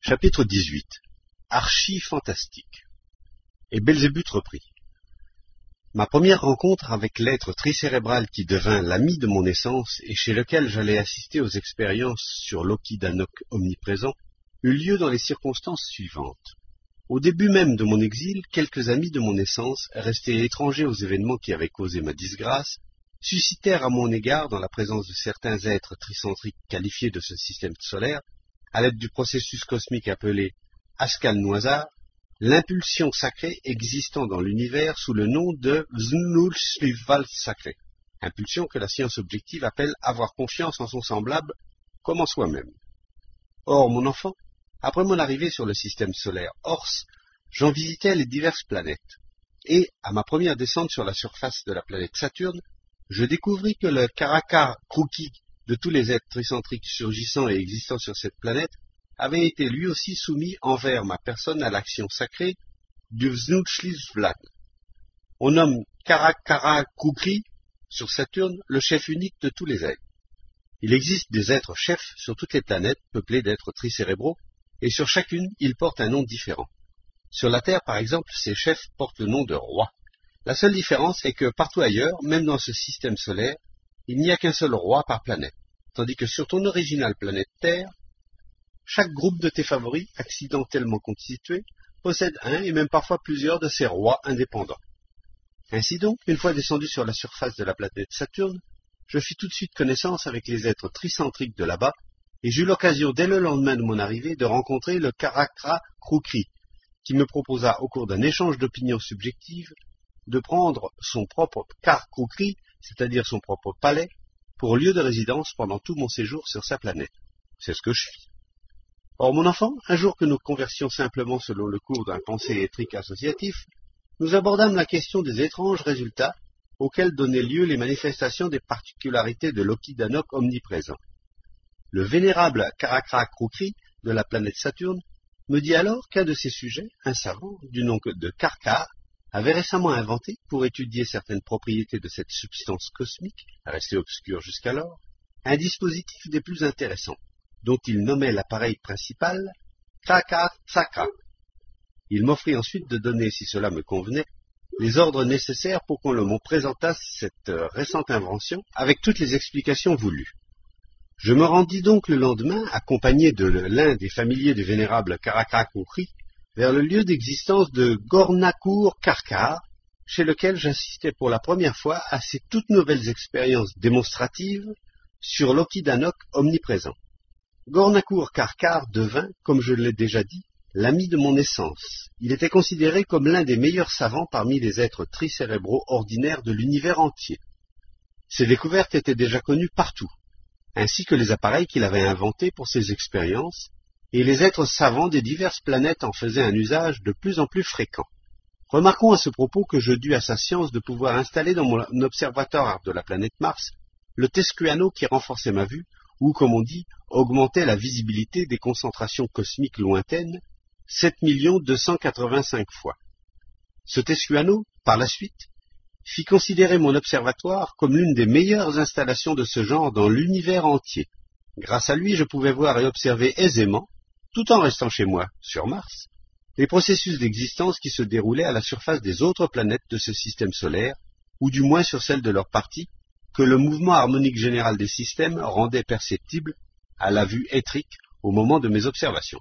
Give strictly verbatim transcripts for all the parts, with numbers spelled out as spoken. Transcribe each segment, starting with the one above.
Chapitre dix-huit. Archi-fantastique. Et Belzébuth reprit. Ma première rencontre avec l'être tricérébral qui devint l'ami de mon essence et chez lequel j'allais assister aux expériences sur l'Okidanok omniprésent eut lieu dans les circonstances suivantes. Au début même de mon exil, quelques amis de mon essence, restés étrangers aux événements qui avaient causé ma disgrâce, suscitèrent à mon égard, dans la présence de certains êtres tricentriques qualifiés de ce système solaire, à l'aide du processus cosmique appelé Ascal-Noisard, l'impulsion sacrée existant dans l'univers sous le nom de Vznul-Shlival sacré, impulsion que la science objective appelle avoir confiance en son semblable comme en soi-même. Or, mon enfant, après mon arrivée sur le système solaire Ors, j'en visitais les diverses planètes, et, à ma première descente sur la surface de la planète Saturne, je découvris que le Karakar Kruki de tous les êtres tricentriques surgissant et existant sur cette planète avait été lui aussi soumis envers ma personne à l'action sacrée du Vznul-Shlival. On nomme Karakara Krukri sur Saturne le chef unique de tous les êtres. Il existe des êtres chefs sur toutes les planètes peuplées d'êtres tricérébraux, et sur chacune ils portent un nom différent. Sur la Terre, par exemple, ces chefs portent le nom de roi. La seule différence est que partout ailleurs, même dans ce système solaire, il n'y a qu'un seul roi par planète, tandis que sur ton originale planète Terre, chaque groupe de tes favoris, accidentellement constitué, possède un et même parfois plusieurs de ces rois indépendants. Ainsi donc, une fois descendu sur la surface de la planète Saturne, je fis tout de suite connaissance avec les êtres tricentriques de là-bas, et j'eus l'occasion dès le lendemain de mon arrivée de rencontrer le Karakra Krukri, qui me proposa, au cours d'un échange d'opinions subjectives, de prendre son propre Kar Krukri, c'est-à-dire son propre palais, pour lieu de résidence pendant tout mon séjour sur sa planète. C'est ce que je fis. Or, mon enfant, un jour que nous conversions simplement selon le cours d'un pensée étrique associatif, nous abordâmes la question des étranges résultats auxquels donnaient lieu les manifestations des particularités de l'Okidanok omniprésent. Le vénérable Karakra Krukri de la planète Saturne me dit alors qu'un de ses sujets, un savant du nom de Karkar, avait récemment inventé, pour étudier certaines propriétés de cette substance cosmique, restée obscure jusqu'alors, un dispositif des plus intéressants, dont il nommait l'appareil principal Kraka-Tsakra. Il m'offrit ensuite de donner, si cela me convenait, les ordres nécessaires pour qu'on me présentasse cette euh, récente invention avec toutes les explications voulues. Je me rendis donc le lendemain, accompagné de l'un des familiers du vénérable Karakra Krukri, vers le lieu d'existence de Gornakur Karkar, chez lequel j'assistais pour la première fois à ces toutes nouvelles expériences démonstratives sur l'Okidanok omniprésent. Gornakur Karkar devint, comme je l'ai déjà dit, l'ami de mon essence. Il était considéré comme l'un des meilleurs savants parmi les êtres tricérébraux ordinaires de l'univers entier. Ses découvertes étaient déjà connues partout, ainsi que les appareils qu'il avait inventés pour ses expériences, et les êtres savants des diverses planètes en faisaient un usage de plus en plus fréquent. Remarquons à ce propos que je dus à sa science de pouvoir installer dans mon observatoire de la planète Mars le Tescuano qui renforçait ma vue, ou, comme on dit, augmentait la visibilité des concentrations cosmiques lointaines, sept millions deux cent quatre-vingt-cinq fois. Ce Tescuano, par la suite, fit considérer mon observatoire comme l'une des meilleures installations de ce genre dans l'univers entier. Grâce à lui, je pouvais voir et observer aisément, tout en restant chez moi, sur Mars, les processus d'existence qui se déroulaient à la surface des autres planètes de ce système solaire, ou du moins sur celles de leur partie, que le mouvement harmonique général des systèmes rendait perceptible à la vue étrique au moment de mes observations.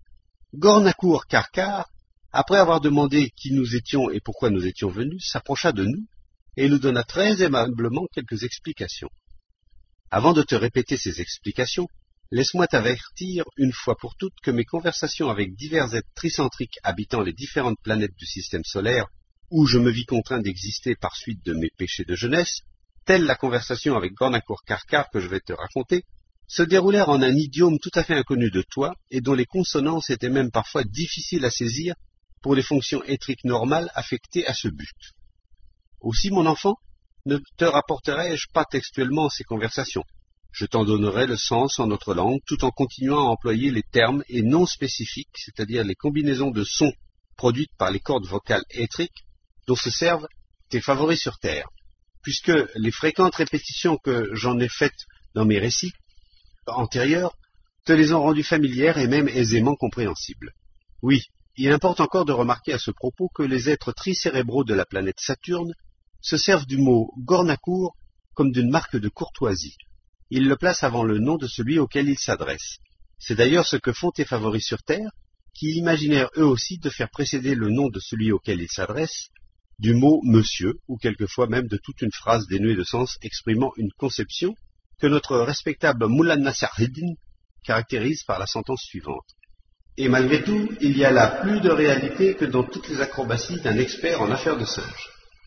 Gornakur Karkar, après avoir demandé qui nous étions et pourquoi nous étions venus, s'approcha de nous et nous donna très aimablement quelques explications. Avant de te répéter ces explications, laisse-moi t'avertir une fois pour toutes que mes conversations avec divers êtres tricentriques habitant les différentes planètes du système solaire, où je me vis contraint d'exister par suite de mes péchés de jeunesse, telle la conversation avec Gornakur Karkar que je vais te raconter, se déroulèrent en un idiome tout à fait inconnu de toi et dont les consonances étaient même parfois difficiles à saisir pour les fonctions étriques normales affectées à ce but. Aussi, mon enfant, ne te rapporterai-je pas textuellement ces conversations. Je t'en donnerai le sens en notre langue, tout en continuant à employer les termes et noms spécifiques, c'est-à-dire les combinaisons de sons produites par les cordes vocales étriques dont se servent tes favoris sur Terre, puisque les fréquentes répétitions que j'en ai faites dans mes récits antérieurs te les ont rendues familières et même aisément compréhensibles. Oui, il importe encore de remarquer à ce propos que les êtres tricérébraux de la planète Saturne se servent du mot Gornakour comme d'une marque de courtoisie. Ils le placent avant le nom de celui auquel ils s'adressent. C'est d'ailleurs ce que font tes favoris sur Terre, qui imaginèrent eux aussi de faire précéder le nom de celui auquel ils s'adressent du mot monsieur, ou quelquefois même de toute une phrase dénuée de sens exprimant une conception que notre respectable Mullah Nassereddin caractérise par la sentence suivante. Et malgré tout, il y a là plus de réalité que dans toutes les acrobaties d'un expert en affaires de singes.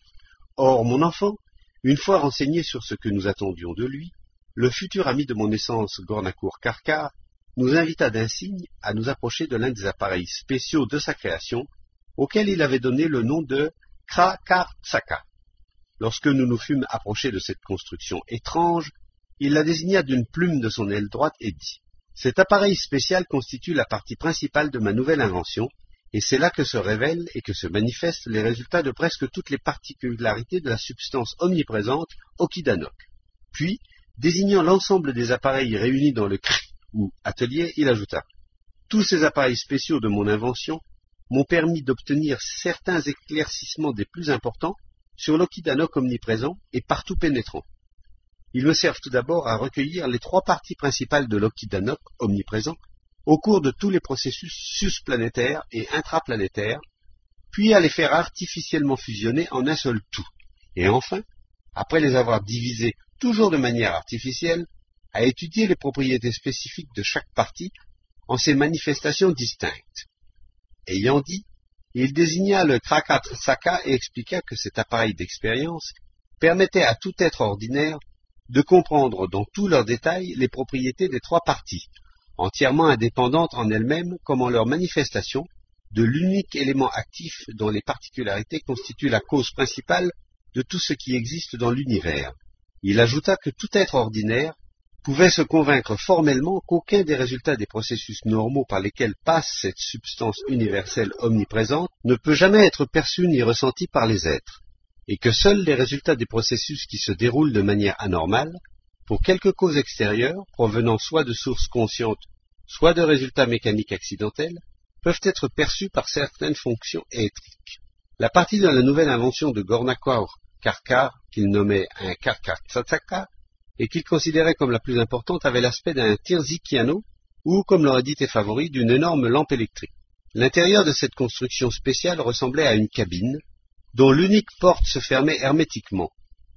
Or, mon enfant, une fois renseigné sur ce que nous attendions de lui, le futur ami de mon naissance, Gornakour Karkar, nous invita d'un signe à nous approcher de l'un des appareils spéciaux de sa création, auquel il avait donné le nom de Kra-Kar-Tsaka. Lorsque nous nous fûmes approchés de cette construction étrange, il la désigna d'une plume de son aile droite et dit « Cet appareil spécial constitue la partie principale de ma nouvelle invention, et c'est là que se révèlent et que se manifestent les résultats de presque toutes les particularités de la substance omniprésente Okidanok. » Puis, désignant l'ensemble des appareils réunis dans le Kri, ou atelier, il ajouta « Tous ces appareils spéciaux de mon invention m'ont permis d'obtenir certains éclaircissements des plus importants sur l'Okidanok omniprésent et partout pénétrant. Ils me servent tout d'abord à recueillir les trois parties principales de l'Okidanok omniprésent au cours de tous les processus susplanétaires et intraplanétaires, puis à les faire artificiellement fusionner en un seul tout, et enfin, après les avoir divisés toujours de manière artificielle, à étudier les propriétés spécifiques de chaque partie en ses manifestations distinctes. Ayant dit, il désigna le Kra-Kar-Tsaka et expliqua que cet appareil d'expérience permettait à tout être ordinaire de comprendre dans tous leurs détails les propriétés des trois parties, entièrement indépendantes en elles-mêmes comme en leur manifestation, de l'unique élément actif dont les particularités constituent la cause principale de tout ce qui existe dans l'univers. Il ajouta que tout être ordinaire pouvait se convaincre formellement qu'aucun des résultats des processus normaux par lesquels passe cette substance universelle omniprésente ne peut jamais être perçu ni ressenti par les êtres, et que seuls les résultats des processus qui se déroulent de manière anormale, pour quelque cause extérieure, provenant soit de sources conscientes, soit de résultats mécaniques accidentels, peuvent être perçus par certaines fonctions électriques. La partie de la nouvelle invention de Gornakour Karkar, qu'il nommait un Kar-Kar-Tsaka, et qu'il considérait comme la plus importante, avait l'aspect d'un tirzikiano, ou, comme l'aurait dit tes favoris, d'une énorme lampe électrique. L'intérieur de cette construction spéciale ressemblait à une cabine, dont l'unique porte se fermait hermétiquement.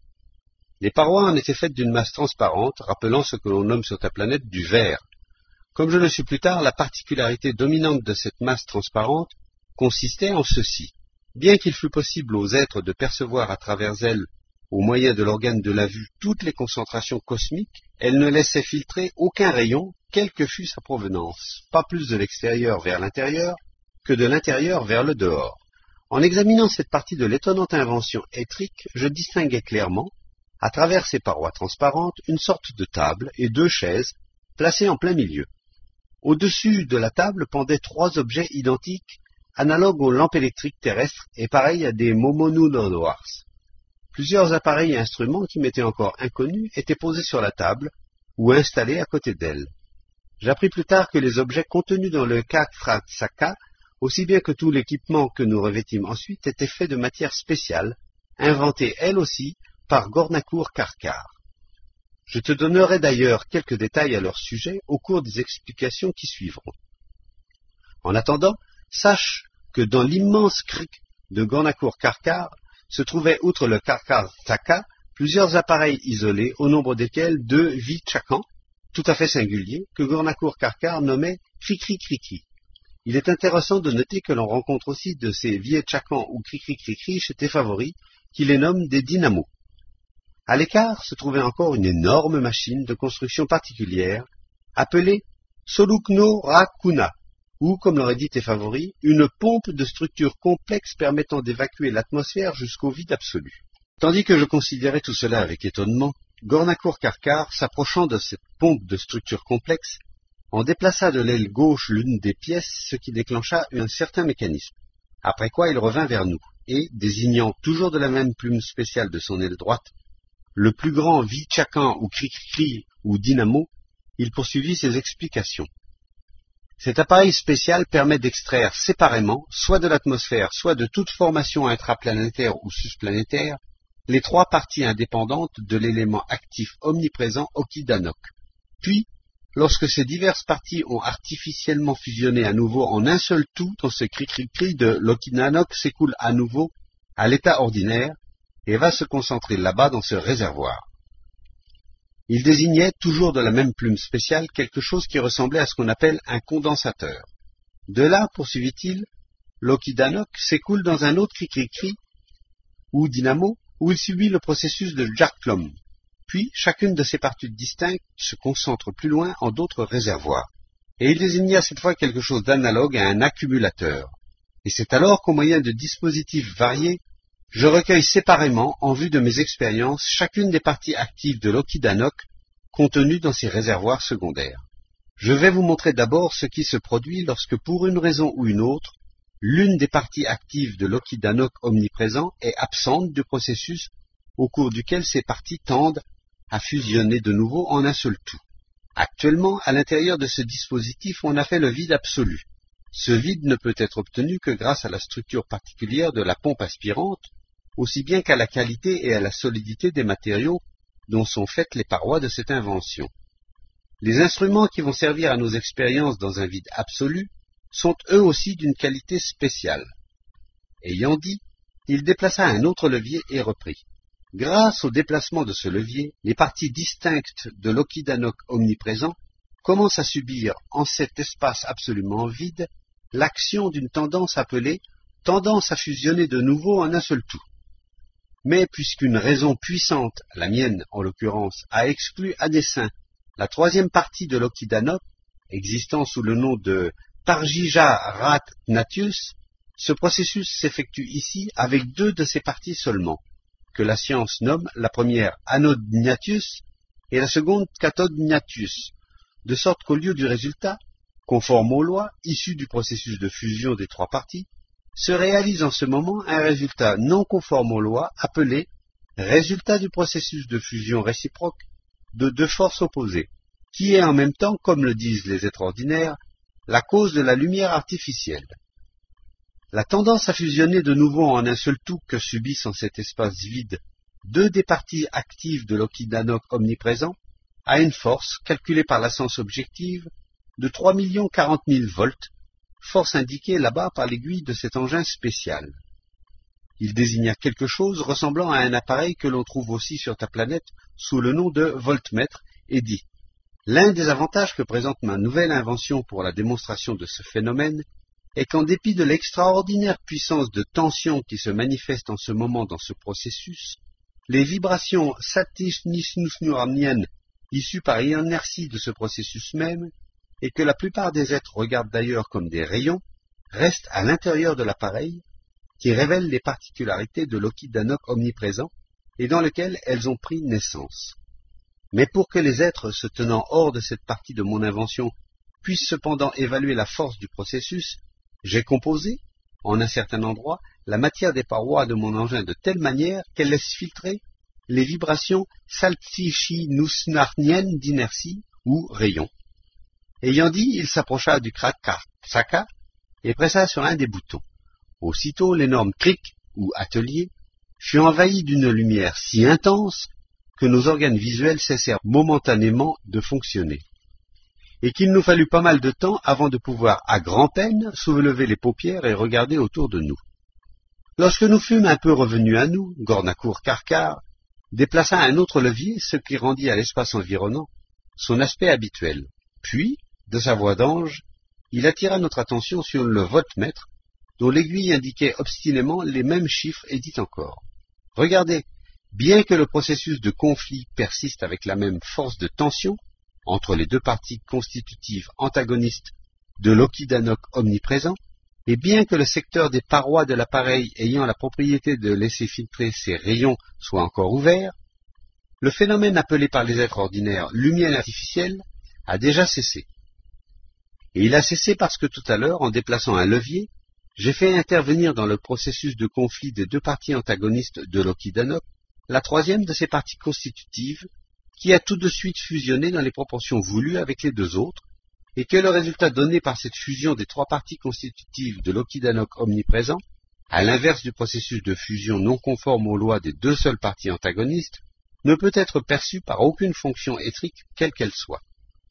Les parois en étaient faites d'une masse transparente, rappelant ce que l'on nomme sur ta planète du verre. Comme je le sus plus tard, la particularité dominante de cette masse transparente consistait en ceci. Bien qu'il fût possible aux êtres de percevoir à travers elle, au moyen de l'organe de la vue, toutes les concentrations cosmiques, elle ne laissait filtrer aucun rayon, quelle que fût sa provenance, pas plus de l'extérieur vers l'intérieur que de l'intérieur vers le dehors. En examinant cette partie de l'étonnante invention étrique, je distinguais clairement, à travers ces parois transparentes, une sorte de table et deux chaises placées en plein milieu. Au-dessus de la table pendaient trois objets identiques, analogues aux lampes électriques terrestres et pareils à des momonunodoars. Plusieurs appareils et instruments qui m'étaient encore inconnus étaient posés sur la table ou installés à côté d'elle. J'appris plus tard que les objets contenus dans le Kar-Kar-Tsaka, aussi bien que tout l'équipement que nous revêtîmes ensuite, étaient faits de matière spéciale, inventée elle aussi par Gornakour Karkar. Je te donnerai d'ailleurs quelques détails à leur sujet au cours des explications qui suivront. En attendant, sache que dans l'immense crique de Gornakour Karkar se trouvaient, outre le Kar-Kar-Tsaka, plusieurs appareils isolés, au nombre desquels deux Vichakans, tout à fait singuliers, que Gornakour Karkar nommait Cri-Cri-Cri-Cri. Il est intéressant de noter que l'on rencontre aussi de ces Vichakans ou Cri-Cri-Cri-Cri chez tes favoris, qui les nomment des dynamos. À l'écart se trouvait encore une énorme machine de construction particulière, appelée Solukno Rakuna, ou, comme l'aurait dit tes favoris, une pompe de structure complexe permettant d'évacuer l'atmosphère jusqu'au vide absolu. Tandis que je considérais tout cela avec étonnement, Gornakour Karkar, s'approchant de cette pompe de structure complexe, en déplaça de l'aile gauche l'une des pièces, ce qui déclencha un certain mécanisme. Après quoi il revint vers nous, et, désignant toujours de la même plume spéciale de son aile droite, le plus grand Vichakan ou Cri-Cri ou Dynamo, il poursuivit ses explications. Cet appareil spécial permet d'extraire séparément, soit de l'atmosphère, soit de toute formation intraplanétaire ou susplanétaire, les trois parties indépendantes de l'élément actif omniprésent Okidanok. Puis, lorsque ces diverses parties ont artificiellement fusionné à nouveau en un seul tout dans ce cri-cri-cri de l'Okidanok s'écoule à nouveau à l'état ordinaire et va se concentrer là-bas dans ce réservoir. Il désignait, toujours de la même plume spéciale, quelque chose qui ressemblait à ce qu'on appelle un condensateur. De là, poursuivit-il, l'Okidanok s'écoule dans un autre cri-cri-cri, ou dynamo, où il subit le processus de Jarklom. Puis, chacune de ces parties distinctes se concentre plus loin en d'autres réservoirs. Et il désigna cette fois quelque chose d'analogue à un accumulateur. Et c'est alors qu'au moyen de dispositifs variés, je recueille séparément, en vue de mes expériences, chacune des parties actives de l'Okidanok contenues dans ces réservoirs secondaires. Je vais vous montrer d'abord ce qui se produit lorsque, pour une raison ou une autre, l'une des parties actives de l'Okidanok omniprésent est absente du processus au cours duquel ces parties tendent à fusionner de nouveau en un seul tout. Actuellement, à l'intérieur de ce dispositif, on a fait le vide absolu. Ce vide ne peut être obtenu que grâce à la structure particulière de la pompe aspirante, aussi bien qu'à la qualité et à la solidité des matériaux dont sont faites les parois de cette invention. Les instruments qui vont servir à nos expériences dans un vide absolu sont eux aussi d'une qualité spéciale. Ayant dit, il déplaça un autre levier et reprit. Grâce au déplacement de ce levier, les parties distinctes de l'Okidanok omniprésent commencent à subir, en cet espace absolument vide, l'action d'une tendance appelée tendance à fusionner de nouveau en un seul tout. Mais puisqu'une raison puissante, la mienne en l'occurrence, a exclu à dessein la troisième partie de l'Okidanok, existant sous le nom de Tarjija Rat Gnatius, ce processus s'effectue ici avec deux de ces parties seulement, que la science nomme la première Anode Gnatius et la seconde Cathode Gnatius, de sorte qu'au lieu du résultat, conforme aux lois, issu du processus de fusion des trois parties, se réalise en ce moment un résultat non conforme aux lois appelé résultat du processus de fusion réciproque de deux forces opposées, qui est en même temps, comme le disent les êtres ordinaires, la cause de la lumière artificielle. La tendance à fusionner de nouveau en un seul tout que subissent en cet espace vide deux des parties actives de l'Okidanok omniprésent a une force, calculée par la science objective, de trois millions quarante mille volts, force indiquée là-bas par l'aiguille de cet engin spécial. Il désigna quelque chose ressemblant à un appareil que l'on trouve aussi sur ta planète sous le nom de voltmètre et dit « L'un des avantages que présente ma nouvelle invention pour la démonstration de ce phénomène est qu'en dépit de l'extraordinaire puissance de tension qui se manifeste en ce moment dans ce processus, les vibrations satishnusnusnuramiennes issues par inertie de ce processus même, et que la plupart des êtres regardent d'ailleurs comme des rayons, restent à l'intérieur de l'appareil, qui révèle les particularités de l'Okidanok omniprésent et dans lequel elles ont pris naissance. Mais pour que les êtres se tenant hors de cette partie de mon invention puissent cependant évaluer la force du processus, j'ai composé, en un certain endroit, la matière des parois de mon engin de telle manière qu'elle laisse filtrer les vibrations saltsichinusnarniennes d'inertie ou rayons. Ayant dit, il s'approcha du Krak-Saka et pressa sur un des boutons. Aussitôt, l'énorme cric, ou atelier, fut envahi d'une lumière si intense que nos organes visuels cessèrent momentanément de fonctionner, et qu'il nous fallut pas mal de temps avant de pouvoir, à grand-peine, soulever les paupières et regarder autour de nous. Lorsque nous fûmes un peu revenus à nous, Gornakur Karkar déplaça un autre levier, ce qui rendit à l'espace environnant son aspect habituel. Puis, de sa voix d'ange, il attira notre attention sur le voltmètre, dont l'aiguille indiquait obstinément les mêmes chiffres et dit encore « Regardez, bien que le processus de conflit persiste avec la même force de tension entre les deux parties constitutives antagonistes de l'Okidanok omniprésent, et bien que le secteur des parois de l'appareil ayant la propriété de laisser filtrer ces rayons soit encore ouvert, le phénomène appelé par les êtres ordinaires lumière artificielle a déjà cessé. Et il a cessé parce que tout à l'heure, en déplaçant un levier, j'ai fait intervenir dans le processus de conflit des deux parties antagonistes de l'Okidanok la troisième de ces parties constitutives, qui a tout de suite fusionné dans les proportions voulues avec les deux autres, et que le résultat donné par cette fusion des trois parties constitutives de l'okidanoc omniprésent, à l'inverse du processus de fusion non conforme aux lois des deux seules parties antagonistes, ne peut être perçu par aucune fonction étrique quelle qu'elle soit.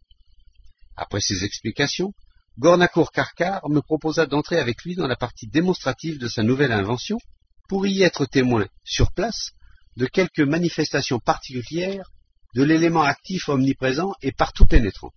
Après ces explications, Gornakour-Karkar me proposa d'entrer avec lui dans la partie démonstrative de sa nouvelle invention pour y être témoin, sur place, de quelques manifestations particulières de l'élément actif omniprésent et partout pénétrant.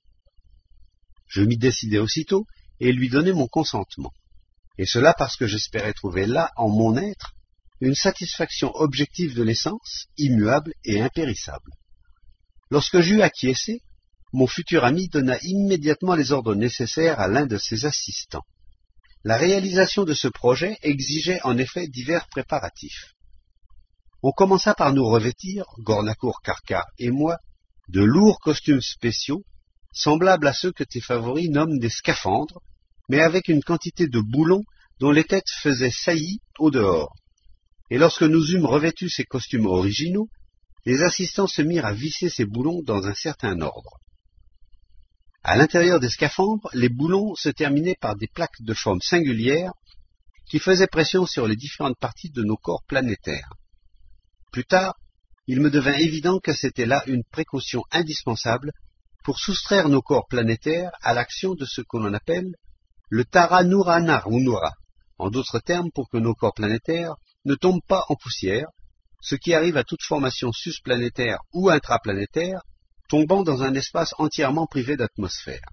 Je m'y décidai aussitôt et lui donnai mon consentement, et cela parce que j'espérais trouver là, en mon être, une satisfaction objective de l'essence, immuable et impérissable. Lorsque j'eus acquiescé, mon futur ami donna immédiatement les ordres nécessaires à l'un de ses assistants. La réalisation de ce projet exigeait en effet divers préparatifs. On commença par nous revêtir, Gornakour-Karkar et moi, de lourds costumes spéciaux, semblables à ceux que tes favoris nomment des scaphandres, mais avec une quantité de boulons dont les têtes faisaient saillie au dehors. Et lorsque nous eûmes revêtu ces costumes originaux, les assistants se mirent à visser ces boulons dans un certain ordre. À l'intérieur des scaphandres, les boulons se terminaient par des plaques de forme singulière qui faisaient pression sur les différentes parties de nos corps planétaires. Plus tard, il me devint évident que c'était là une précaution indispensable pour soustraire nos corps planétaires à l'action de ce qu'on appelle le Tara-Nura-Narunura, en d'autres termes pour que nos corps planétaires ne tombent pas en poussière, ce qui arrive à toute formation susplanétaire ou intraplanétaire, tombant dans un espace entièrement privé d'atmosphère.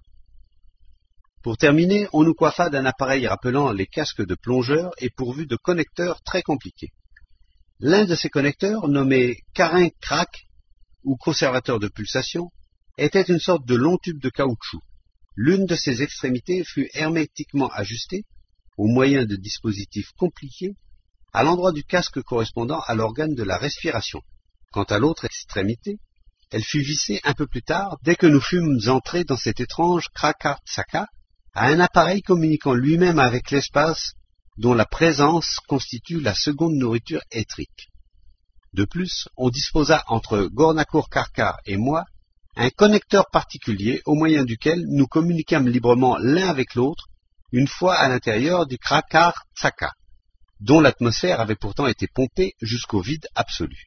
Pour terminer, on nous coiffa d'un appareil rappelant les casques de plongeurs et pourvu de connecteurs très compliqués. L'un de ces connecteurs, nommé carin-crac ou conservateur de pulsation, était une sorte de long tube de caoutchouc. L'une de ses extrémités fut hermétiquement ajustée, au moyen de dispositifs compliqués, à l'endroit du casque correspondant à l'organe de la respiration. Quant à l'autre extrémité, elle fut vissée un peu plus tard, dès que nous fûmes entrés dans cet étrange Kraka-Tsaka, à un appareil communiquant lui-même avec l'espace, dont la présence constitue la seconde nourriture étrique. De plus, on disposa entre Gornakour-Karkar et moi un connecteur particulier au moyen duquel nous communiquâmes librement l'un avec l'autre, une fois à l'intérieur du Kraka-Tsaka, dont l'atmosphère avait pourtant été pompée jusqu'au vide absolu.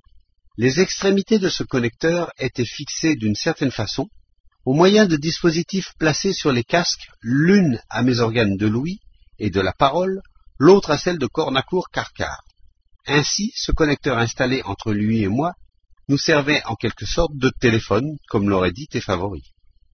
Les extrémités de ce connecteur étaient fixées d'une certaine façon, au moyen de dispositifs placés sur les casques, l'une à mes organes de l'ouïe et de la parole, l'autre à celle de Gornakour-Karkar. Ainsi, ce connecteur installé entre lui et moi nous servait en quelque sorte de téléphone, comme l'auraient dit tes favoris.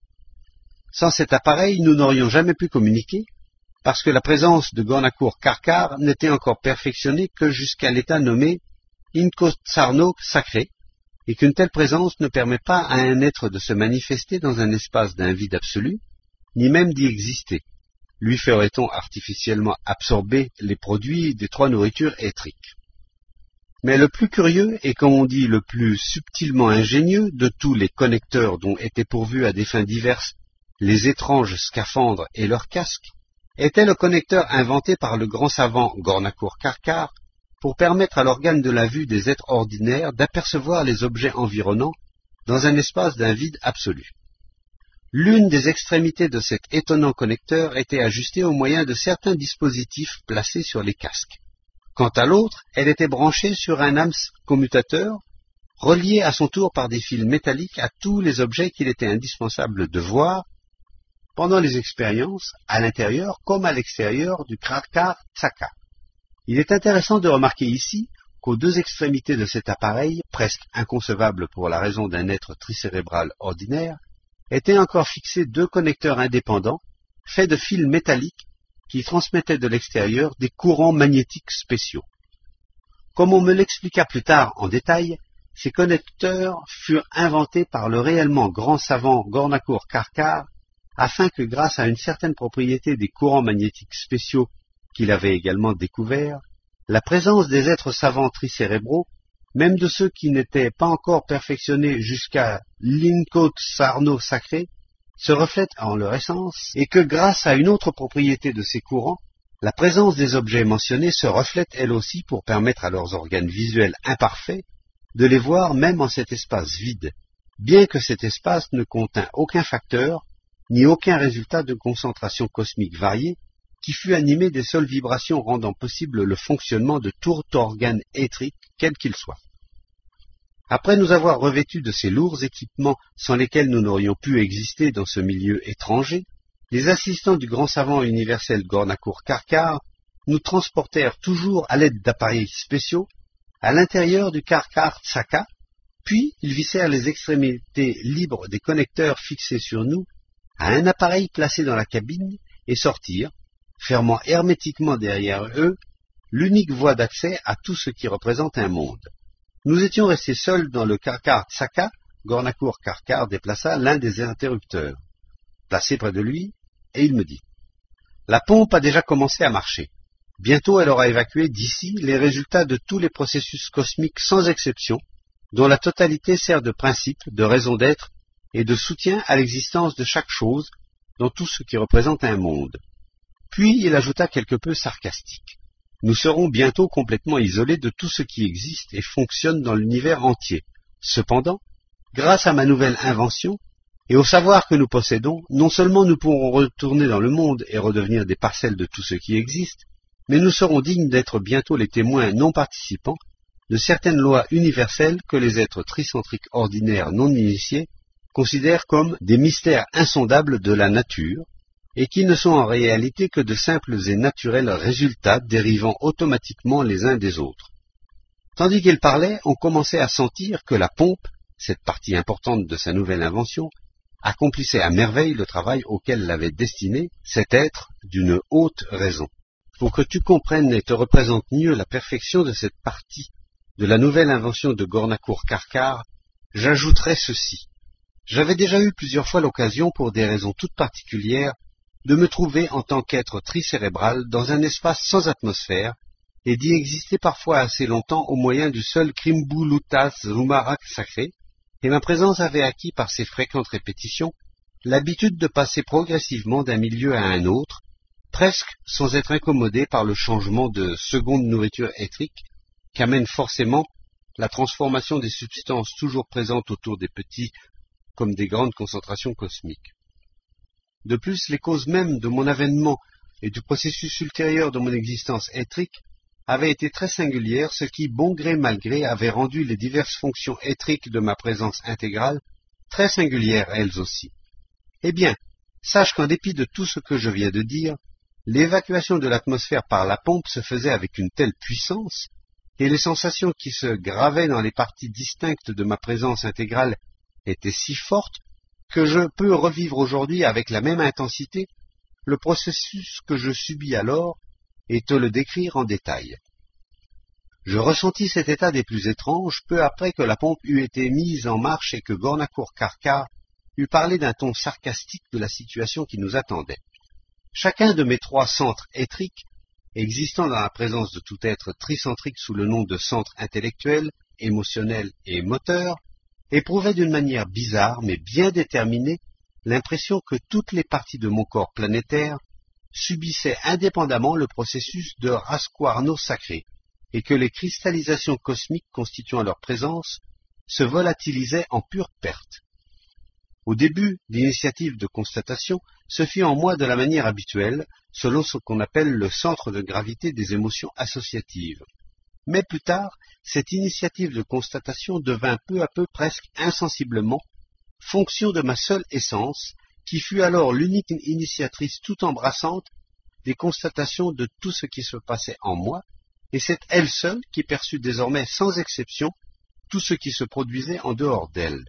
Sans cet appareil, nous n'aurions jamais pu communiquer, parce que la présence de Gornakour-Karkar n'était encore perfectionnée que jusqu'à l'état nommé Inkotsarno sacré, et qu'une telle présence ne permet pas à un être de se manifester dans un espace d'un vide absolu, ni même d'y exister. Lui ferait-on artificiellement absorber les produits des trois nourritures étriques. Mais le plus curieux, et comme on dit le plus subtilement ingénieux, de tous les connecteurs dont étaient pourvus à des fins diverses les étranges scaphandres et leurs casques, était le connecteur inventé par le grand savant Gornakour-Karkar pour permettre à l'organe de la vue des êtres ordinaires d'apercevoir les objets environnants dans un espace d'un vide absolu. L'une des extrémités de cet étonnant connecteur était ajustée au moyen de certains dispositifs placés sur les casques. Quant à l'autre, elle était branchée sur un âme commutateur, relié à son tour par des fils métalliques à tous les objets qu'il était indispensable de voir pendant les expériences, à l'intérieur comme à l'extérieur du Kraka-Tsaka. Il est intéressant de remarquer ici qu'aux deux extrémités de cet appareil, presque inconcevable pour la raison d'un être tricérébral ordinaire, étaient encore fixés deux connecteurs indépendants, faits de fils métalliques, qui transmettaient de l'extérieur des courants magnétiques spéciaux. Comme on me l'expliqua plus tard en détail, ces connecteurs furent inventés par le réellement grand savant Gornakour-Karkar, afin que grâce à une certaine propriété des courants magnétiques spéciaux qu'il avait également découvert, la présence des êtres savants tricérébraux, même de ceux qui n'étaient pas encore perfectionnés jusqu'à l'Inkotsarno sacré, se reflète en leur essence, et que grâce à une autre propriété de ces courants, la présence des objets mentionnés se reflète elle aussi pour permettre à leurs organes visuels imparfaits de les voir même en cet espace vide, bien que cet espace ne contînt aucun facteur, ni aucun résultat de concentration cosmique variée, qui fût animé des seules vibrations rendant possible le fonctionnement de tout organe éthrique, quel qu'il soit. Après nous avoir revêtus de ces lourds équipements sans lesquels nous n'aurions pu exister dans ce milieu étranger, les assistants du grand savant universel Gornakur Karkar nous transportèrent toujours à l'aide d'appareils spéciaux à l'intérieur du Karkar Tsaka, puis ils vissèrent les extrémités libres des connecteurs fixés sur nous à un appareil placé dans la cabine et sortirent, fermant hermétiquement derrière eux l'unique voie d'accès à tout ce qui représente un monde. Nous étions restés seuls dans le Karkar Tsaka. Gornakur Karkar déplaça l'un des interrupteurs, placé près de lui, et il me dit « La pompe a déjà commencé à marcher. Bientôt elle aura évacué d'ici les résultats de tous les processus cosmiques sans exception, dont la totalité sert de principe, de raison d'être et de soutien à l'existence de chaque chose dans tout ce qui représente un monde. » Puis il ajouta quelque peu sarcastique. Nous serons bientôt complètement isolés de tout ce qui existe et fonctionne dans l'univers entier. Cependant, grâce à ma nouvelle invention et au savoir que nous possédons, non seulement nous pourrons retourner dans le monde et redevenir des parcelles de tout ce qui existe, mais nous serons dignes d'être bientôt les témoins non participants de certaines lois universelles que les êtres tricentriques ordinaires non initiés considèrent comme des mystères insondables de la nature, et qui ne sont en réalité que de simples et naturels résultats dérivant automatiquement les uns des autres. Tandis qu'il parlait, on commençait à sentir que la pompe, cette partie importante de sa nouvelle invention, accomplissait à merveille le travail auquel l'avait destiné cet être d'une haute raison. Pour que tu comprennes et te représentes mieux la perfection de cette partie de la nouvelle invention de Gornakur Karkar, j'ajouterai ceci. J'avais déjà eu plusieurs fois l'occasion, pour des raisons toutes particulières, de me trouver en tant qu'être tricérébral dans un espace sans atmosphère et d'y exister parfois assez longtemps au moyen du seul Krimbulutas Rumarak sacré, et ma présence avait acquis par ces fréquentes répétitions l'habitude de passer progressivement d'un milieu à un autre, presque sans être incommodé par le changement de seconde nourriture éthrique qu'amène forcément la transformation des substances toujours présentes autour des petits comme des grandes concentrations cosmiques. De plus, les causes mêmes de mon avènement et du processus ultérieur de mon existence éthrique avaient été très singulières, ce qui, bon gré mal gré, avait rendu les diverses fonctions éthriques de ma présence intégrale très singulières elles aussi. Eh bien, sache qu'en dépit de tout ce que je viens de dire, l'évacuation de l'atmosphère par la pompe se faisait avec une telle puissance, et les sensations qui se gravaient dans les parties distinctes de ma présence intégrale étaient si fortes, que je peux revivre aujourd'hui avec la même intensité le processus que je subis alors et te le décrire en détail. Je ressentis cet état des plus étranges peu après que la pompe eut été mise en marche et que Gornakur Karkar eut parlé d'un ton sarcastique de la situation qui nous attendait. Chacun de mes trois centres éthriques, existant dans la présence de tout être tricentrique sous le nom de centre intellectuel, émotionnel et moteur, éprouvait d'une manière bizarre mais bien déterminée l'impression que toutes les parties de mon corps planétaire subissaient indépendamment le processus de Rasquarno sacré, et que les cristallisations cosmiques constituant leur présence se volatilisaient en pure perte. Au début, l'initiative de constatation se fit en moi de la manière habituelle, selon ce qu'on appelle le centre de gravité des émotions associatives. Mais plus tard, cette initiative de constatation devint peu à peu, presque insensiblement, fonction de ma seule essence, qui fut alors l'unique initiatrice tout embrassante des constatations de tout ce qui se passait en moi, et c'est elle seule qui perçut désormais sans exception tout ce qui se produisait en dehors d'elle.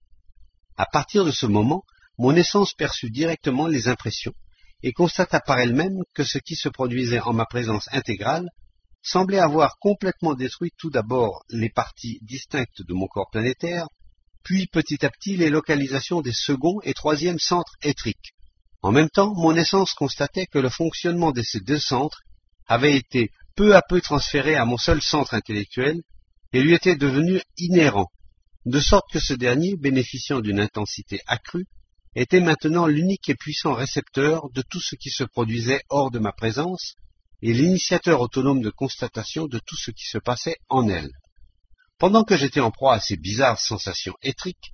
À partir de ce moment, mon essence perçut directement les impressions, et constata par elle-même que ce qui se produisait en ma présence intégrale semblait avoir complètement détruit tout d'abord les parties distinctes de mon corps planétaire, puis petit à petit les localisations des second et troisième centres éthriques. En même temps, mon essence constatait que le fonctionnement de ces deux centres avait été peu à peu transféré à mon seul centre intellectuel et lui était devenu inhérent, de sorte que ce dernier, bénéficiant d'une intensité accrue, était maintenant l'unique et puissant récepteur de tout ce qui se produisait hors de ma présence et l'initiateur autonome de constatation de tout ce qui se passait en elle. Pendant que j'étais en proie à ces bizarres sensations éthriques,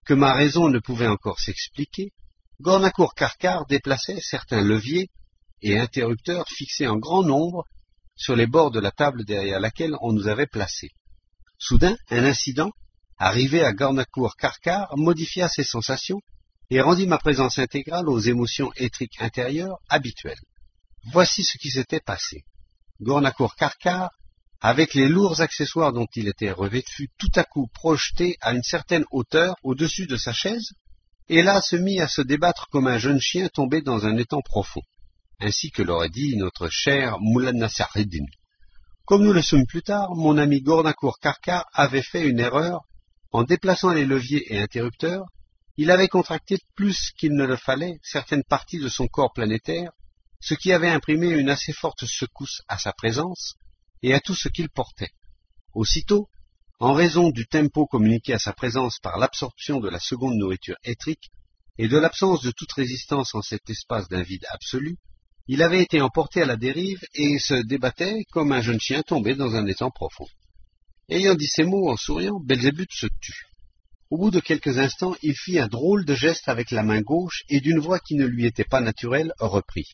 que ma raison ne pouvait encore s'expliquer, Gornakour Karkar déplaçait certains leviers et interrupteurs fixés en grand nombre sur les bords de la table derrière laquelle on nous avait placés. Soudain, un incident, arrivé à Gornakour Karkar, modifia ses sensations et rendit ma présence intégrale aux émotions éthriques intérieures habituelles. Voici ce qui s'était passé. Gornakour Karkar, avec les lourds accessoires dont il était revêtu, tout à coup projeté à une certaine hauteur au-dessus de sa chaise, et là se mit à se débattre comme un jeune chien tombé dans un étang profond, ainsi que l'aurait dit notre cher Moulay Nassareddin. Comme nous le sûmes plus tard, mon ami Gornakour Karkar avait fait une erreur en déplaçant les leviers et interrupteurs. Il avait contracté plus qu'il ne le fallait certaines parties de son corps planétaire, ce qui avait imprimé une assez forte secousse à sa présence et à tout ce qu'il portait. Aussitôt, en raison du tempo communiqué à sa présence par l'absorption de la seconde nourriture éthrique et de l'absence de toute résistance en cet espace d'un vide absolu, il avait été emporté à la dérive et se débattait comme un jeune chien tombé dans un étang profond. Ayant dit ces mots en souriant, Belzébuth se tut. Au bout de quelques instants, il fit un drôle de geste avec la main gauche et d'une voix qui ne lui était pas naturelle, reprit.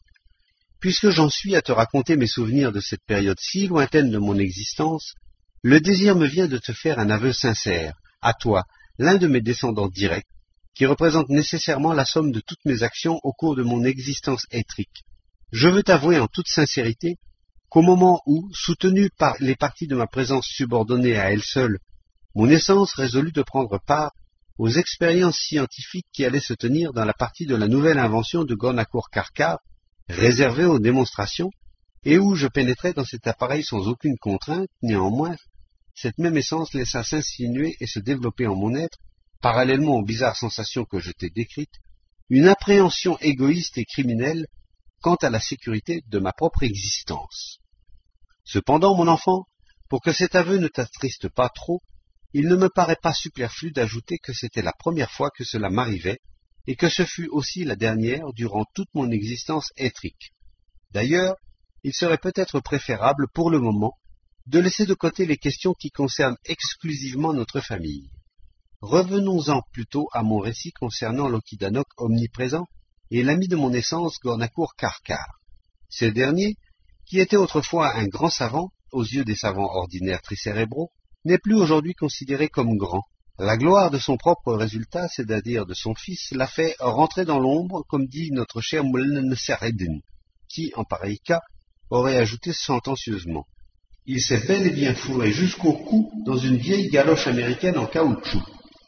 « Puisque j'en suis à te raconter mes souvenirs de cette période si lointaine de mon existence, le désir me vient de te faire un aveu sincère, à toi, l'un de mes descendants directs, qui représente nécessairement la somme de toutes mes actions au cours de mon existence éthrique. Je veux t'avouer en toute sincérité qu'au moment où, soutenu par les parties de ma présence subordonnée à elle seule, mon essence résolut de prendre part aux expériences scientifiques qui allaient se tenir dans la partie de la nouvelle invention de Gornakour Karkar, réservée aux démonstrations, et où je pénétrais dans cet appareil sans aucune contrainte, néanmoins, cette même essence laissa s'insinuer et se développer en mon être, parallèlement aux bizarres sensations que je t'ai décrites, une appréhension égoïste et criminelle quant à la sécurité de ma propre existence. Cependant, mon enfant, pour que cet aveu ne t'attriste pas trop, il ne me paraît pas superflu d'ajouter que c'était la première fois que cela m'arrivait, et que ce fut aussi la dernière durant toute mon existence éthrique. D'ailleurs, il serait peut-être préférable, pour le moment, de laisser de côté les questions qui concernent exclusivement notre famille. Revenons-en plutôt à mon récit concernant l'Okidanok omniprésent et l'ami de mon essence Gornakour Karkar. Ce dernier, qui était autrefois un grand savant, aux yeux des savants ordinaires tricérébraux, n'est plus aujourd'hui considéré comme grand. La gloire de son propre résultat, c'est-à-dire de son fils, l'a fait rentrer dans l'ombre, comme dit notre cher Moulay Nassareddin, qui, en pareil cas, aurait ajouté sentencieusement. Il s'est bel et bien fourré jusqu'au cou dans une vieille galoche américaine en caoutchouc.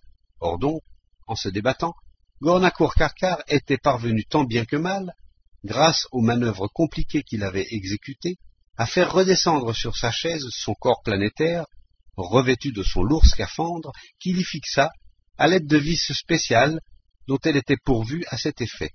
Or donc, en se débattant, Gornakour Karkar était parvenu tant bien que mal, grâce aux manœuvres compliquées qu'il avait exécutées, à faire redescendre sur sa chaise son corps planétaire, revêtu de son lourd scaphandre, qu'il y fixa à l'aide de vis spéciales dont elle était pourvue à cet effet.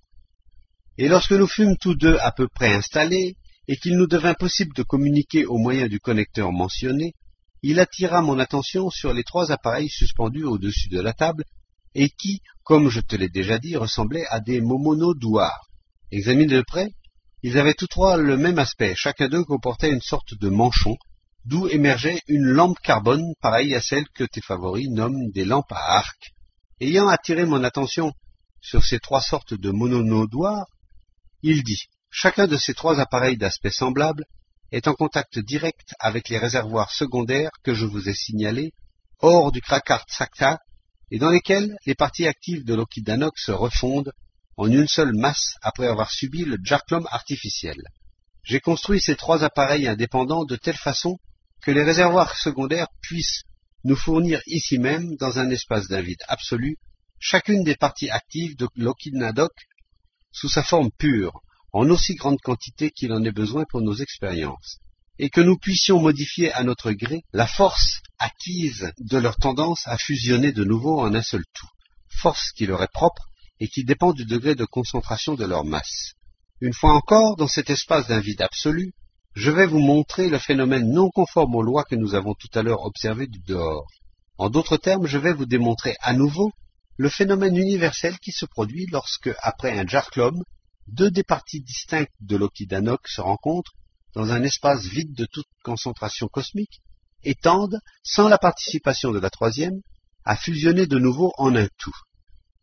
Et lorsque nous fûmes tous deux à peu près installés, et qu'il nous devint possible de communiquer au moyen du connecteur mentionné, il attira mon attention sur les trois appareils suspendus au-dessus de la table, et qui, comme je te l'ai déjà dit, ressemblaient à des momonodouars. Examinés de près, ils avaient tous trois le même aspect, chacun d'eux comportait une sorte de manchon, d'où émergeait une lampe carbone pareille à celle que tes favoris nomment des lampes à arc. Ayant attiré mon attention sur ces trois sortes de momonodouars, il dit, chacun de ces trois appareils d'aspect semblable est en contact direct avec les réservoirs secondaires que je vous ai signalés, hors du Krakart Sakta, et dans lesquels les parties actives de l'Okidanok se refondent en une seule masse après avoir subi le Jarklom artificiel. J'ai construit ces trois appareils indépendants de telle façon que les réservoirs secondaires puissent nous fournir ici même, dans un espace d'un vide absolu, chacune des parties actives de l'Okidanok sous sa forme pure, en aussi grande quantité qu'il en ait besoin pour nos expériences, et que nous puissions modifier à notre gré la force acquise de leur tendance à fusionner de nouveau en un seul tout, force qui leur est propre et qui dépend du degré de concentration de leur masse. Une fois encore, dans cet espace d'un vide absolu, je vais vous montrer le phénomène non conforme aux lois que nous avons tout à l'heure observé du dehors. En d'autres termes, je vais vous démontrer à nouveau le phénomène universel qui se produit lorsque, après un Jarklom, deux des parties distinctes de l'Okidanok se rencontrent dans un espace vide de toute concentration cosmique et tendent, sans la participation de la troisième, à fusionner de nouveau en un tout.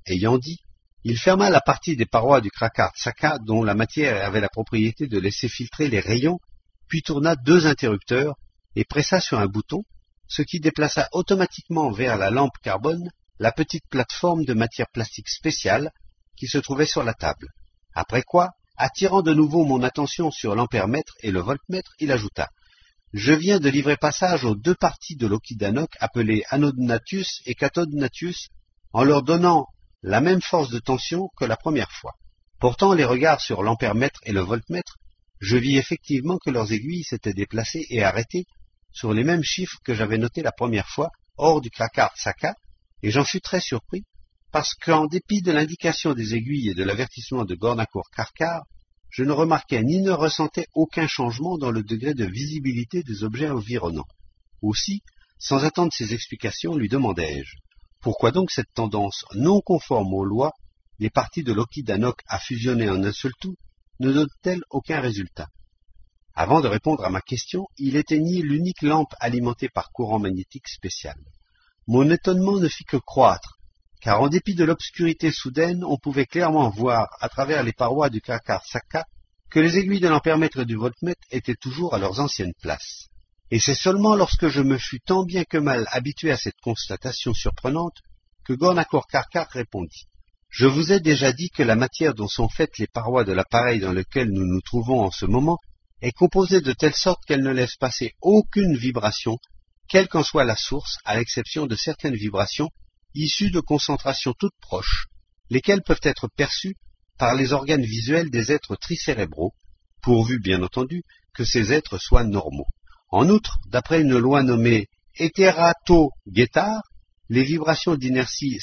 Ayant dit, il ferma la partie des parois du Krakar-Tsaka dont la matière avait la propriété de laisser filtrer les rayons, puis tourna deux interrupteurs et pressa sur un bouton, ce qui déplaça automatiquement vers la lampe carbone la petite plateforme de matière plastique spéciale qui se trouvait sur la table. Après quoi, attirant de nouveau mon attention sur l'ampèremètre et le voltmètre, il ajouta « Je viens de livrer passage aux deux parties de l'Okidanok appelées anode Natius et cathode Natius en leur donnant la même force de tension que la première fois. Portant les regards sur l'ampèremètre et le voltmètre, je vis effectivement que leurs aiguilles s'étaient déplacées et arrêtées sur les mêmes chiffres que j'avais notés la première fois hors du Krakar-Tsaka, et j'en fus très surpris, parce qu'en dépit de l'indication des aiguilles et de l'avertissement de Gornakour-Karkar, je ne remarquais ni ne ressentais aucun changement dans le degré de visibilité des objets environnants. Aussi, sans attendre ses explications, lui demandai-je « Pourquoi donc cette tendance non conforme aux lois des parties de l'Okidanok à fusionner en un seul tout ne donne-t-elle aucun résultat ?» Avant de répondre à ma question, il éteignit l'unique lampe alimentée par courant magnétique spécial. Mon étonnement ne fit que croître, car en dépit de l'obscurité soudaine, on pouvait clairement voir, à travers les parois du Krakar-Tsaka, que les aiguilles de l'ampèremètre et du voltmètre étaient toujours à leurs anciennes places. Et c'est seulement lorsque je me fus tant bien que mal habitué à cette constatation surprenante que Gornakour-Karkar répondit. « Je vous ai déjà dit que la matière dont sont faites les parois de l'appareil dans lequel nous nous trouvons en ce moment est composée de telle sorte qu'elle ne laisse passer aucune vibration, quelle qu'en soit la source, à l'exception de certaines vibrations issues de concentrations toutes proches, lesquelles peuvent être perçues par les organes visuels des êtres tricérébraux, pourvu bien entendu que ces êtres soient normaux. En outre, d'après une loi nommée Eterato-Guettar, les vibrations d'inertie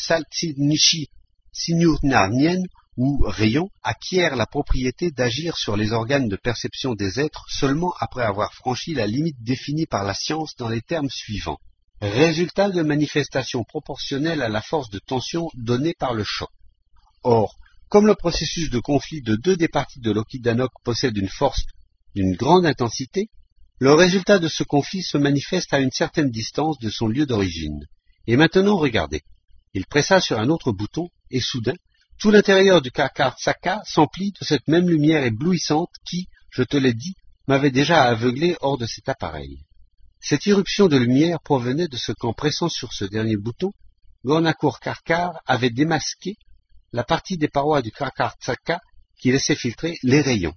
Saltinishi-Signurnarnienne ou rayons acquièrent la propriété d'agir sur les organes de perception des êtres seulement après avoir franchi la limite définie par la science dans les termes suivants. Résultat de manifestation proportionnelle à la force de tension donnée par le choc. Or, comme le processus de conflit de deux des parties de l'Okidanok possède une force d'une grande intensité, le résultat de ce conflit se manifeste à une certaine distance de son lieu d'origine. Et maintenant, regardez. Il pressa sur un autre bouton, et soudain, tout l'intérieur du Krakar-Tsaka s'emplit de cette même lumière éblouissante qui, je te l'ai dit, m'avait déjà aveuglé hors de cet appareil. Cette irruption de lumière provenait de ce qu'en pressant sur ce dernier bouton, Gornakour-Karkar avait démasqué la partie des parois du Krakar-Tsaka qui laissait filtrer les rayons.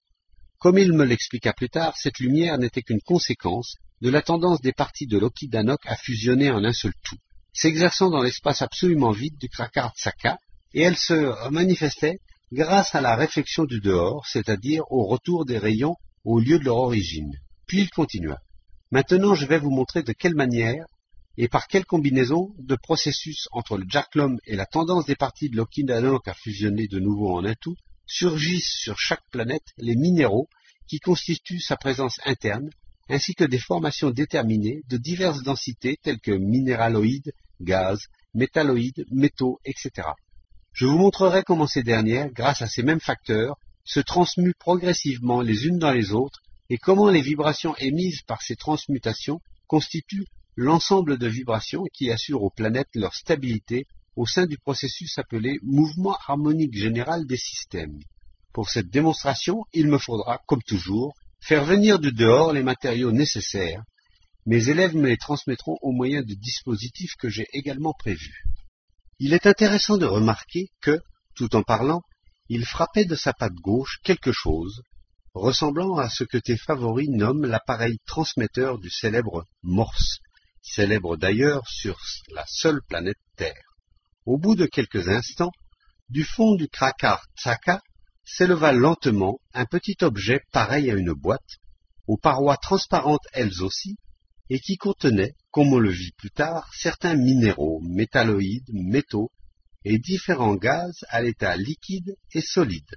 Comme il me l'expliqua plus tard, cette lumière n'était qu'une conséquence de la tendance des parties de l'Okidanok à fusionner en un seul tout, s'exerçant dans l'espace absolument vide du Krakar-Tsaka, et elle se manifestait grâce à la réflexion du dehors, c'est-à-dire au retour des rayons au lieu de leur origine. Puis il continua. Maintenant, je vais vous montrer de quelle manière et par quelle combinaison de processus entre le Jaklom et la tendance des parties de l'Okidanok à fusionner de nouveau en un tout, surgissent sur chaque planète les minéraux qui constituent sa présence interne, ainsi que des formations déterminées de diverses densités telles que minéraloïdes, gaz, métalloïdes, métaux, et cetera. Je vous montrerai comment ces dernières, grâce à ces mêmes facteurs, se transmuent progressivement les unes dans les autres et comment les vibrations émises par ces transmutations constituent l'ensemble de vibrations qui assurent aux planètes leur stabilité au sein du processus appelé mouvement harmonique général des systèmes. Pour cette démonstration, il me faudra, comme toujours, faire venir du dehors les matériaux nécessaires. Mes élèves me les transmettront au moyen de dispositifs que j'ai également prévus. Il est intéressant de remarquer que, tout en parlant, il frappait de sa patte gauche quelque chose, ressemblant à ce que tes favoris nomment l'appareil transmetteur du célèbre Morse, célèbre d'ailleurs sur la seule planète Terre. Au bout de quelques instants, du fond du Krakar-Tsaka s'éleva lentement un petit objet pareil à une boîte, aux parois transparentes elles aussi, et qui contenait, comme on le vit plus tard, certains minéraux, métalloïdes, métaux et différents gaz à l'état liquide et solide.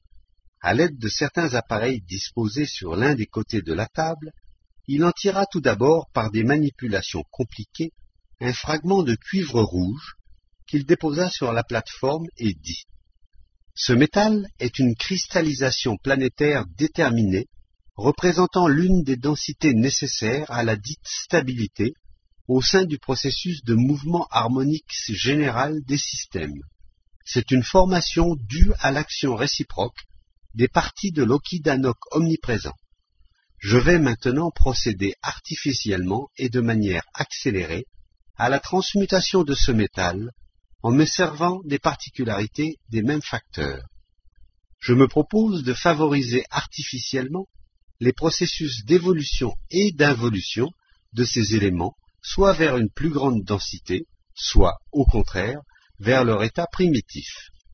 À l'aide de certains appareils disposés sur l'un des côtés de la table, il en tira tout d'abord par des manipulations compliquées un fragment de cuivre rouge qu'il déposa sur la plateforme et dit « Ce métal est une cristallisation planétaire déterminée représentant l'une des densités nécessaires à la dite stabilité au sein du processus de mouvement harmonique général des systèmes. C'est une formation due à l'action réciproque des parties de l'Okidanoc omniprésent. Je vais maintenant procéder artificiellement et de manière accélérée à la transmutation de ce métal en me servant des particularités des mêmes facteurs. Je me propose de favoriser artificiellement les processus d'évolution et d'involution de ces éléments, soit vers une plus grande densité, soit, au contraire, vers leur état primitif.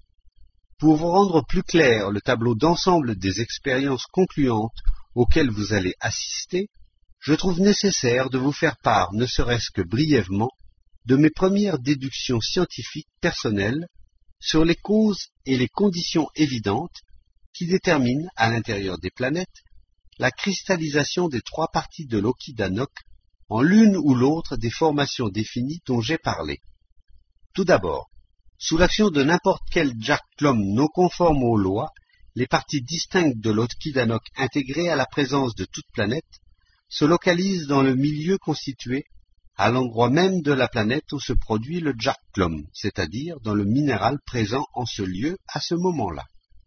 Pour vous rendre plus clair le tableau d'ensemble des expériences concluantes auxquelles vous allez assister, je trouve nécessaire de vous faire part, ne serait-ce que brièvement, de mes premières déductions scientifiques personnelles sur les causes et les conditions évidentes qui déterminent, à l'intérieur des planètes, la cristallisation des trois parties de l'Okidanoc en l'une ou l'autre des formations définies dont j'ai parlé. Tout d'abord, sous l'action de n'importe quel Jack Clom non conforme aux lois, les parties distinctes de l'Okidanoc intégrées à la présence de toute planète se localisent dans le milieu constitué à l'endroit même de la planète où se produit le Jack Clom, c'est-à-dire dans le minéral présent en ce lieu à ce moment-là.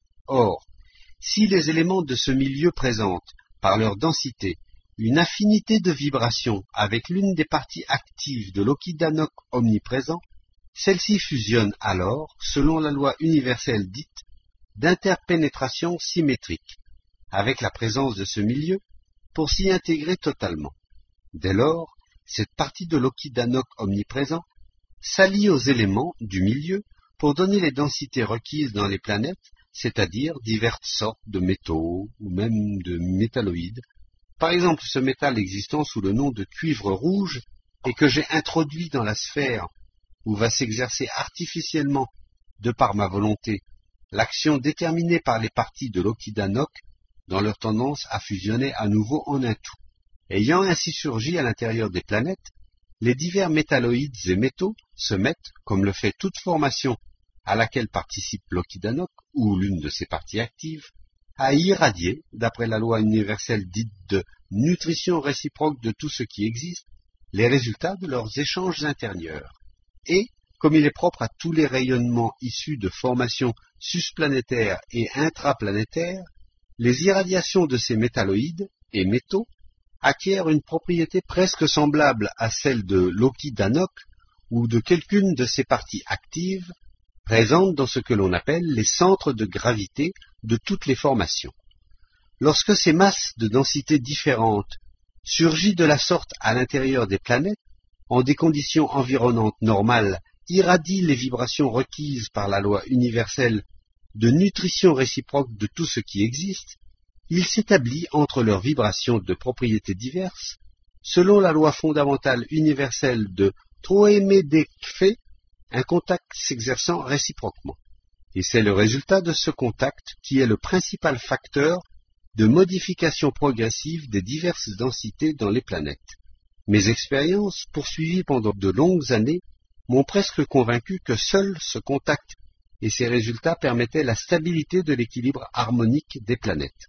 Or, si les éléments de ce milieu présentent, par leur densité, une affinité de vibration avec l'une des parties actives de l'Okidanoc omniprésent, celle-ci fusionne alors, selon la loi universelle dite d'interpénétration symétrique, avec la présence de ce milieu, pour s'y intégrer totalement. Dès lors, cette partie de l'Okidanoc omniprésent s'allie aux éléments du milieu pour donner les densités requises dans les planètes, c'est-à-dire diverses sortes de métaux ou même de métalloïdes. Par exemple, ce métal existant sous le nom de cuivre rouge et que j'ai introduit dans la sphère où va s'exercer artificiellement, de par ma volonté, l'action déterminée par les parties de l'Okidanoc dans leur tendance à fusionner à nouveau en un tout. Ayant ainsi surgi à l'intérieur des planètes, les divers métalloïdes et métaux se mettent, comme le fait toute formation à laquelle participe l'Okidanoc, ou l'une de ses parties actives, à irradier, d'après la loi universelle dite de nutrition réciproque de tout ce qui existe, les résultats de leurs échanges intérieurs. Et, comme il est propre à tous les rayonnements issus de formations susplanétaires et intraplanétaires, les irradiations de ces métalloïdes et métaux acquièrent une propriété presque semblable à celle de l'Okidanoc ou de quelqu'une de ses parties actives, présentes dans ce que l'on appelle les centres de gravité de toutes les formations. Lorsque ces masses de densités différentes surgissent de la sorte à l'intérieur des planètes, en des conditions environnantes normales, irradient les vibrations requises par la loi universelle de nutrition réciproque de tout ce qui existe, il s'établit entre leurs vibrations de propriétés diverses, selon la loi fondamentale universelle de Troemedekfe, un contact s'exerçant réciproquement. Et c'est le résultat de ce contact qui est le principal facteur de modification progressive des diverses densités dans les planètes. Mes expériences, poursuivies pendant de longues années, m'ont presque convaincu que seul ce contact et ses résultats permettaient la stabilité de l'équilibre harmonique des planètes.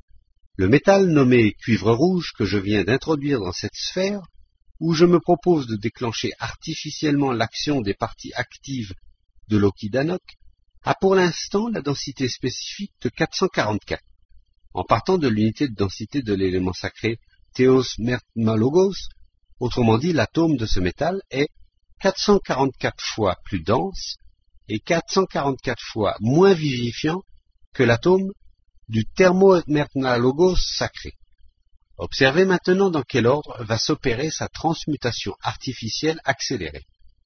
Le métal nommé cuivre rouge que je viens d'introduire dans cette sphère, où je me propose de déclencher artificiellement l'action des parties actives de l'Okidanoc, a pour l'instant la densité spécifique de quatre cent quarante-quatre. En partant de l'unité de densité de l'élément sacré Theos Mertmalogos, autrement dit l'atome de ce métal est quatre cent quarante-quatre fois plus dense et quatre cent quarante-quatre fois moins vivifiant que l'atome du thermomertmalogos sacré. Observez maintenant dans quel ordre va s'opérer sa transmutation artificielle accélérée.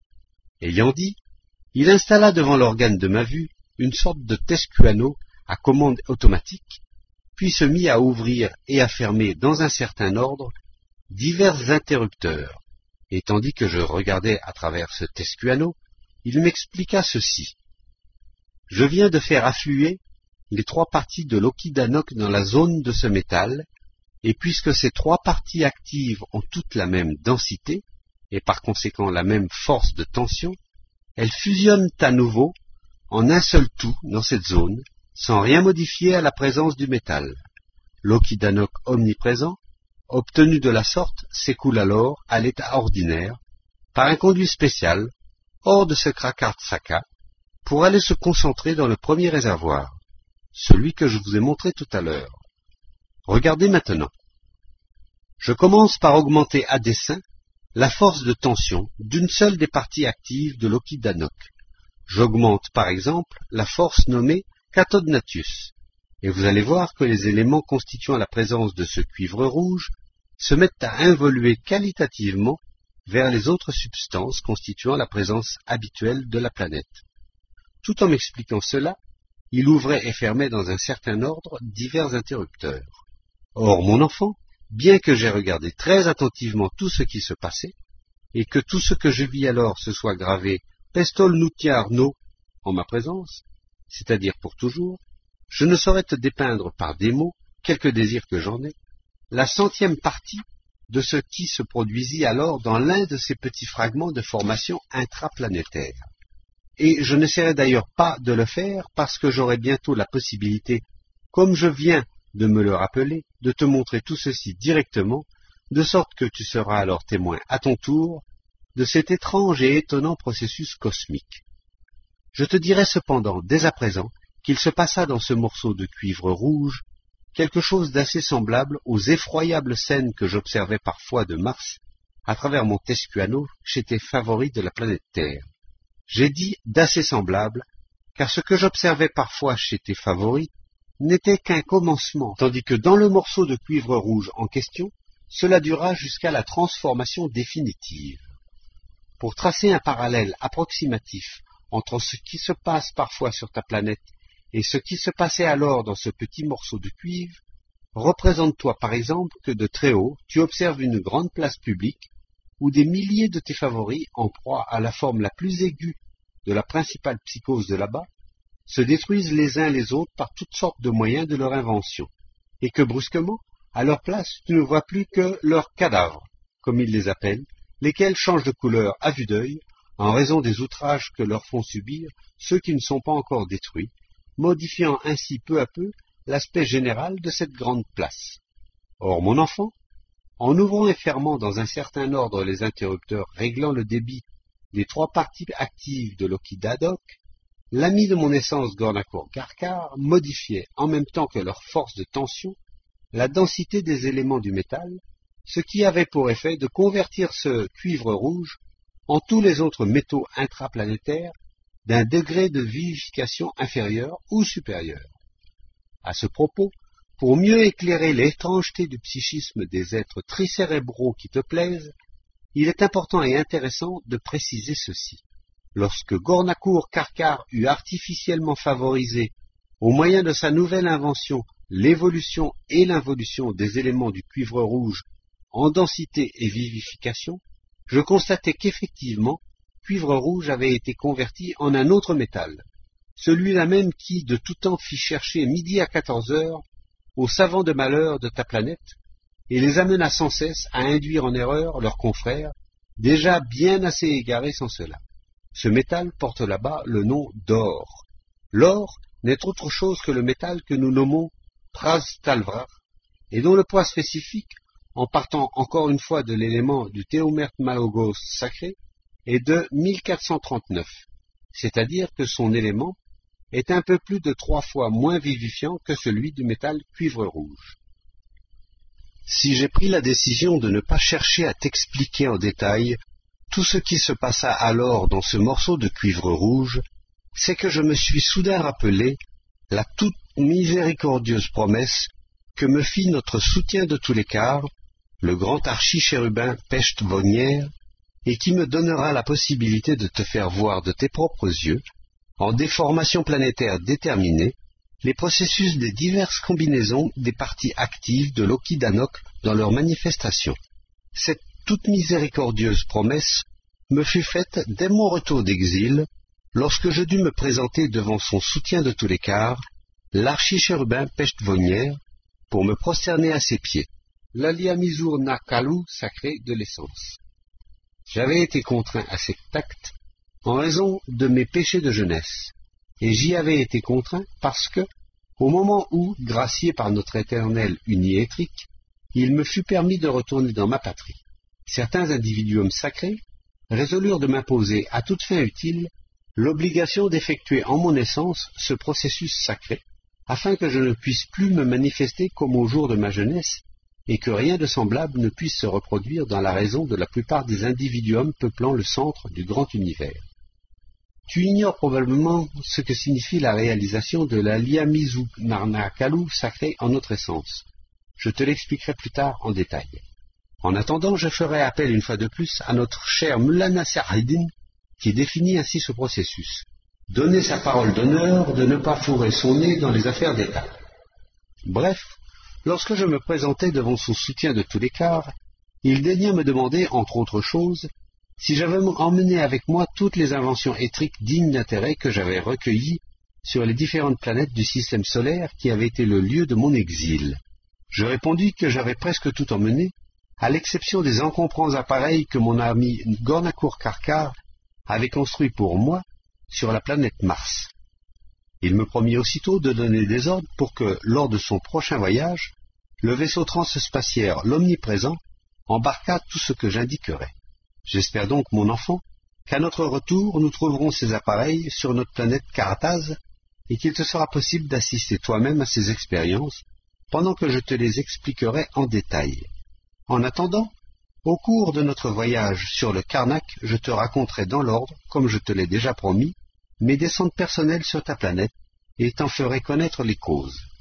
Ayant dit, il installa devant l'organe de ma vue une sorte de tescuano à commande automatique, puis se mit à ouvrir et à fermer dans un certain ordre divers interrupteurs, et tandis que je regardais à travers ce tescuano, il m'expliqua ceci. Je viens de faire affluer les trois parties de l'Okidanoc dans la zone de ce métal, et puisque ces trois parties actives ont toutes la même densité, et par conséquent la même force de tension, elles fusionnent à nouveau en un seul tout dans cette zone, sans rien modifier à la présence du métal. L'Okidanoc omniprésent, obtenu de la sorte, s'écoule alors à l'état ordinaire, par un conduit spécial, hors de ce Krakartsaka, pour aller se concentrer dans le premier réservoir, celui que je vous ai montré tout à l'heure. Regardez maintenant. Je commence par augmenter à dessein la force de tension d'une seule des parties actives de l'Okidanok. J'augmente par exemple la force nommée cathode-natus, et vous allez voir que les éléments constituant la présence de ce cuivre rouge se mettent à involuer qualitativement vers les autres substances constituant la présence habituelle de la planète. Tout en m'expliquant cela, il ouvrait et fermait dans un certain ordre divers interrupteurs. Or, mon enfant, bien que j'aie regardé très attentivement tout ce qui se passait, et que tout ce que je vis alors se soit gravé pestol nutiar no en ma présence, c'est-à-dire pour toujours, je ne saurais te dépeindre par des mots, quelque désir que j'en ai, la centième partie de ce qui se produisit alors dans l'un de ces petits fragments de formation intraplanétaire. Et je n'essaierai d'ailleurs pas de le faire parce que j'aurai bientôt la possibilité, comme je viens de me le rappeler, de te montrer tout ceci directement, de sorte que tu seras alors témoin à ton tour de cet étrange et étonnant processus cosmique. Je te dirai cependant dès à présent qu'il se passa dans ce morceau de cuivre rouge quelque chose d'assez semblable aux effroyables scènes que j'observais parfois de Mars à travers mon Tescuano chez tes favoris de la planète Terre. J'ai dit d'assez semblable, car ce que j'observais parfois chez tes favoris n'était qu'un commencement, tandis que dans le morceau de cuivre rouge en question, cela dura jusqu'à la transformation définitive. Pour tracer un parallèle approximatif entre ce qui se passe parfois sur ta planète et ce qui se passait alors dans ce petit morceau de cuivre, représente-toi par exemple que de très haut, tu observes une grande place publique où des milliers de tes favoris, en proie à la forme la plus aiguë de la principale psychose de là-bas, se détruisent les uns les autres par toutes sortes de moyens de leur invention, et que brusquement, à leur place, tu ne vois plus que leurs cadavres, comme ils les appellent, lesquels changent de couleur à vue d'œil, en raison des outrages que leur font subir ceux qui ne sont pas encore détruits, modifiant ainsi peu à peu l'aspect général de cette grande place. Or, mon enfant, en ouvrant et fermant dans un certain ordre les interrupteurs réglant le débit des trois parties actives de l'Okidanok, l'ami de mon essence Gornakour Karkar modifiait, en même temps que leur force de tension, la densité des éléments du métal, ce qui avait pour effet de convertir ce cuivre rouge en tous les autres métaux intraplanétaires d'un degré de vivification inférieur ou supérieur. À ce propos, pour mieux éclairer l'étrangeté du psychisme des êtres tricérébraux qui te plaisent, il est important et intéressant de préciser ceci. Lorsque Gornakour Karkar eut artificiellement favorisé, au moyen de sa nouvelle invention, l'évolution et l'involution des éléments du cuivre rouge en densité et vivification, je constatai qu'effectivement, cuivre rouge avait été converti en un autre métal, celui-là même qui, de tout temps, fit chercher midi à quatorze heures aux savants de malheur de ta planète, et les amena sans cesse à induire en erreur leurs confrères, déjà bien assez égarés sans cela. Ce métal porte là-bas le nom d'or. L'or n'est autre chose que le métal que nous nommons prastalvra, et dont le poids spécifique, en partant encore une fois de l'élément du théomerte malogos sacré, est de mille quatre cent trente-neuf, c'est-à-dire que son élément est un peu plus de trois fois moins vivifiant que celui du métal cuivre rouge. Si j'ai pris la décision de ne pas chercher à t'expliquer en détail tout ce qui se passa alors dans ce morceau de cuivre rouge, c'est que je me suis soudain rappelé la toute miséricordieuse promesse que me fit notre soutien de tous les quarts, le grand archichérubin Pest Vognière, et qui me donnera la possibilité de te faire voir de tes propres yeux, en déformation planétaire déterminée, les processus des diverses combinaisons des parties actives de l'Okidanok dans leur manifestation. Cette toute miséricordieuse promesse me fut faite dès mon retour d'exil, lorsque je dus me présenter devant son soutien de tous les quarts, l'archichérubin Pest Vognière, pour me prosterner à ses pieds, l'Aliamizur Nakalu sacré de l'essence. J'avais été contraint à cet acte en raison de mes péchés de jeunesse, et j'y avais été contraint parce que, au moment où, gracié par notre éternel uniétrique, il me fut permis de retourner dans ma patrie, certains individuums sacrés résolurent de m'imposer à toute fin utile l'obligation d'effectuer en mon essence ce processus sacré, afin que je ne puisse plus me manifester comme au jour de ma jeunesse, et que rien de semblable ne puisse se reproduire dans la raison de la plupart des individuums peuplant le centre du grand univers. Tu ignores probablement ce que signifie la réalisation de la Liamizu Narnakalu sacrée en notre essence. Je te l'expliquerai plus tard en détail. En attendant, je ferai appel une fois de plus à notre cher Mullah Nasser al-Din, qui définit ainsi ce processus. Donner sa parole d'honneur de ne pas fourrer son nez dans les affaires d'État. Bref, lorsque je me présentai devant son soutien de tous les quarts, il daigna me demander, entre autres choses, si j'avais emmené avec moi toutes les inventions étriques dignes d'intérêt que j'avais recueillies sur les différentes planètes du système solaire qui avaient été le lieu de mon exil. Je répondis que j'avais presque tout emmené, à l'exception des encombrants appareils que mon ami Gornakur Karkar avait construits pour moi sur la planète Mars. Il me promit aussitôt de donner des ordres pour que, lors de son prochain voyage, le vaisseau transspatiaire l'Omniprésent embarquât tout ce que j'indiquerais. J'espère donc, mon enfant, qu'à notre retour, nous trouverons ces appareils sur notre planète Karataz et qu'il te sera possible d'assister toi-même à ces expériences pendant que je te les expliquerai en détail. En attendant, au cours de notre voyage sur le Karnak, je te raconterai dans l'ordre, comme je te l'ai déjà promis, mes descentes personnelles sur ta planète et t'en ferai connaître les causes.